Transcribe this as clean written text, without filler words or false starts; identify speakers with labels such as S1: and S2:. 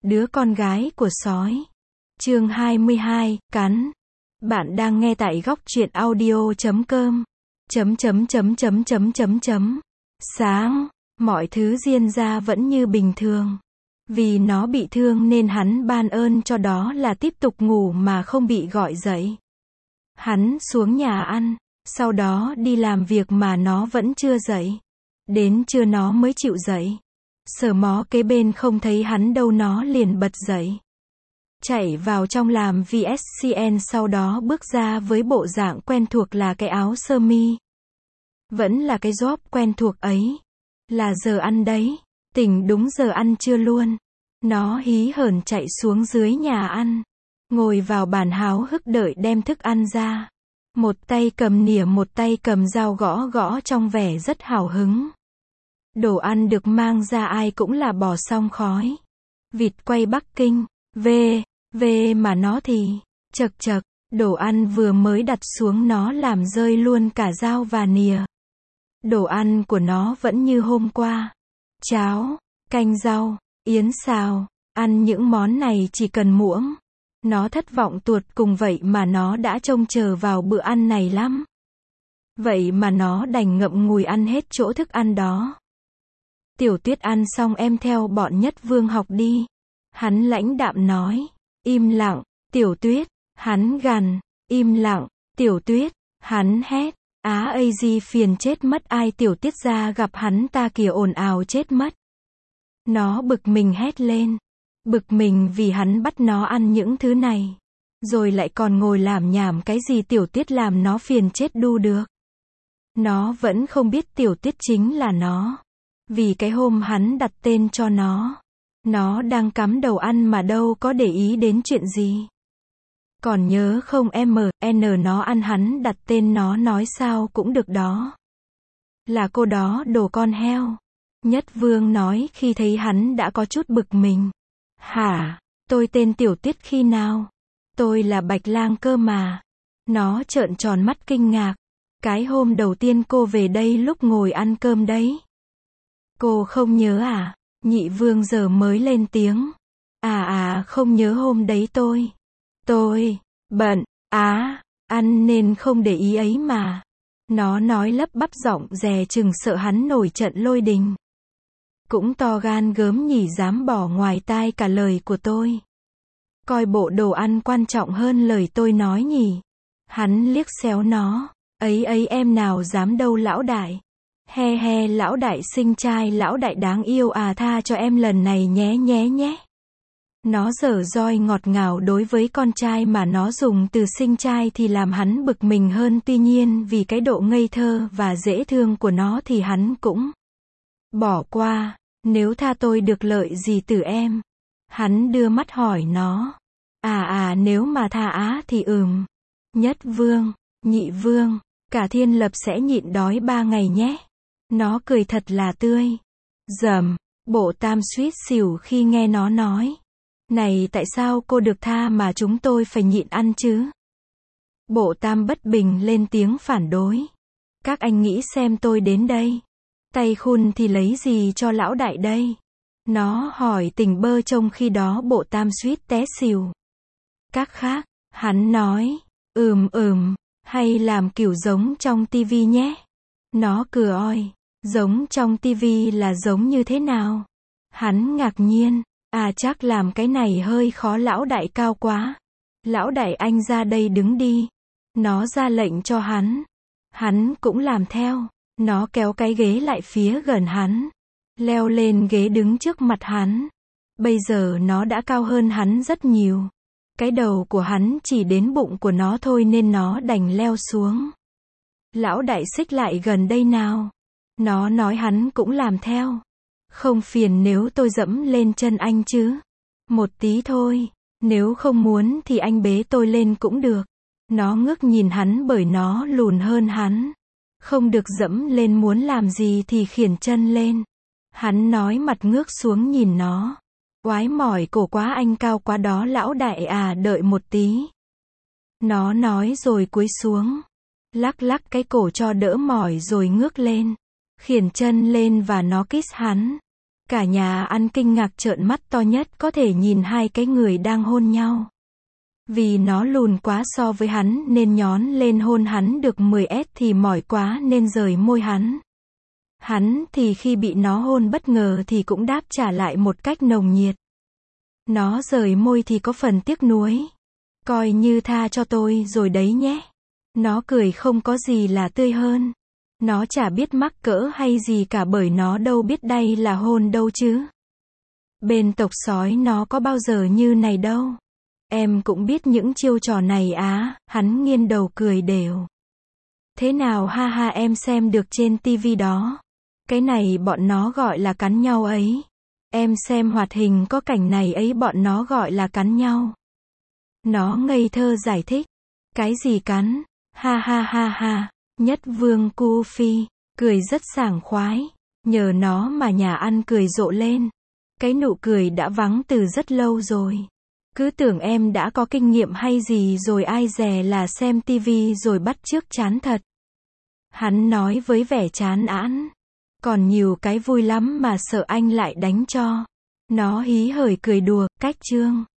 S1: Đứa con gái của sói. Chương 22, cắn. Bạn đang nghe tại góc truyện audio.com. Sáng, mọi thứ diễn ra vẫn như bình thường. Vì nó bị thương nên hắn ban ơn cho đó là tiếp tục ngủ mà không bị gọi dậy. Hắn xuống nhà ăn, sau đó đi làm việc mà nó vẫn chưa dậy. Đến trưa nó mới chịu dậy. Sờ mó kế bên không thấy hắn đâu nó liền bật dậy. Chạy vào trong làm VSCN sau đó bước ra với bộ dạng quen thuộc là cái áo sơ mi. Vẫn là cái job quen thuộc ấy. Là giờ ăn đấy. Tỉnh đúng giờ ăn trưa luôn. Nó hí hởn chạy xuống dưới nhà ăn. Ngồi vào bàn háo hức đợi đem thức ăn ra. Một tay cầm nĩa một tay cầm dao gõ gõ trong vẻ rất hào hứng. Đồ ăn được mang ra ai cũng là bò xong khói. Vịt quay Bắc Kinh, về mà nó thì, chật, đồ ăn vừa mới đặt xuống nó làm rơi luôn cả dao và nĩa. Đồ ăn của nó vẫn như hôm qua. Cháo, canh rau, yến xào, ăn những món này chỉ cần muỗng. Nó thất vọng tuột cùng vậy mà nó đã trông chờ vào bữa ăn này lắm. Vậy mà nó đành ngậm ngùi ăn hết chỗ thức ăn đó. Tiểu Tuyết ăn xong em theo bọn Nhất Vương học đi. Hắn lãnh đạm nói. Im lặng, Tiểu Tuyết. Hắn gằn. Im lặng, Tiểu Tuyết. Hắn hét. Gì phiền chết mất ai Tiểu Tuyết ra gặp hắn ta kìa ồn ào chết mất. Nó bực mình hét lên. Bực mình vì hắn bắt nó ăn những thứ này. Rồi lại còn ngồi làm nhảm cái gì Tiểu Tuyết làm nó phiền chết đu được. Nó vẫn không biết Tiểu Tuyết chính là nó. Vì cái hôm hắn đặt tên cho nó đang cắm đầu ăn mà đâu có để ý đến chuyện gì. Còn nhớ không MN nó ăn hắn đặt tên nó nói sao cũng được đó. Là cô đó đồ con heo. Nhất Vương nói khi thấy hắn đã có chút bực mình. Hả, tôi tên Tiểu Tuyết khi nào? Tôi là Bạch Lang cơ mà. Nó trợn tròn mắt kinh ngạc. Cái hôm đầu tiên cô về đây lúc ngồi ăn cơm đấy. Cô không nhớ à? Nhị Vương giờ mới lên tiếng. Không nhớ hôm đấy tôi bận, ăn nên không để ý ấy mà. Nó nói lắp bắp giọng dè chừng sợ hắn nổi trận lôi đình. Cũng to gan gớm nhỉ dám bỏ ngoài tai cả lời của tôi. Coi bộ đồ ăn quan trọng hơn lời tôi nói nhỉ. Hắn liếc xéo nó. Ấy em nào dám đâu lão đại. He lão đại xinh trai lão đại đáng yêu tha cho em lần này nhé. Nó giở roi ngọt ngào đối với con trai mà nó dùng từ xinh trai thì làm hắn bực mình hơn tuy nhiên vì cái độ ngây thơ và dễ thương của nó thì hắn cũng bỏ qua. Nếu tha tôi được lợi gì từ em? Hắn đưa mắt hỏi nó. Nếu mà tha thì Nhất Vương, Nhị Vương, cả thiên lập sẽ nhịn đói 3 ngày nhé. Nó cười thật là tươi. Dầm, Bộ Tam suýt xỉu khi nghe nó nói. Này tại sao cô được tha mà chúng tôi phải nhịn ăn chứ? Bộ Tam bất bình lên tiếng phản đối. Các anh nghĩ xem tôi đến đây. Tay khun thì lấy gì cho lão đại đây? Nó hỏi tỉnh bơ trông khi đó Bộ Tam suýt té xỉu. Các khác, hắn nói. Hay làm kiểu giống trong tivi nhé. Nó cười oi. Giống trong tivi là giống như thế nào? Hắn ngạc nhiên. Chắc làm cái này hơi khó lão đại cao quá. Lão đại anh ra đây đứng đi. Nó ra lệnh cho hắn. Hắn cũng làm theo. Nó kéo cái ghế lại phía gần hắn. Leo lên ghế đứng trước mặt hắn. Bây giờ nó đã cao hơn hắn rất nhiều. Cái đầu của hắn chỉ đến bụng của nó thôi nên nó đành leo xuống. Lão đại xích lại gần đây nào. Nó nói hắn cũng làm theo. Không phiền nếu tôi dẫm lên chân anh chứ? Một tí thôi. Nếu không muốn thì anh bế tôi lên cũng được. Nó ngước nhìn hắn bởi nó lùn hơn hắn. Không được dẫm lên muốn làm gì thì khiển chân lên. Hắn nói mặt ngước xuống nhìn nó. Oái mỏi cổ quá anh cao quá đó lão đại đợi một tí. Nó nói rồi cúi xuống. Lắc cái cổ cho đỡ mỏi rồi ngước lên. Khiển chân lên và nó kiss hắn. Cả nhà ăn kinh ngạc trợn mắt to nhất có thể nhìn hai cái người đang hôn nhau. Vì nó lùn quá so với hắn nên nhón lên hôn hắn được 10S thì mỏi quá nên rời môi hắn. Hắn thì khi bị nó hôn bất ngờ thì cũng đáp trả lại một cách nồng nhiệt. Nó rời môi thì có phần tiếc nuối. Coi như tha cho tôi rồi đấy nhé. Nó cười không có gì là tươi hơn. Nó chả biết mắc cỡ hay gì cả bởi nó đâu biết đây là hôn đâu chứ. Bên tộc sói nó có bao giờ như này đâu. Em cũng biết những chiêu trò này á, hắn nghiêng đầu cười đều. Thế nào ha ha em xem được trên tivi đó. Cái này bọn nó gọi là cắn nhau ấy. Em xem hoạt hình có cảnh này ấy bọn nó gọi là cắn nhau. Nó ngây thơ giải thích. Cái gì cắn? Ha ha ha ha. Nhất Vương Cu Phi cười rất sảng khoái. Nhờ nó mà nhà ăn cười rộ lên. Cái nụ cười đã vắng từ rất lâu rồi. Cứ tưởng em đã có kinh nghiệm hay gì rồi ai dè là xem tivi rồi bắt chước chán thật. Hắn nói với vẻ chán ẵn. Còn nhiều cái vui lắm mà sợ anh lại đánh cho. Nó hí hửng cười đùa, cách chương.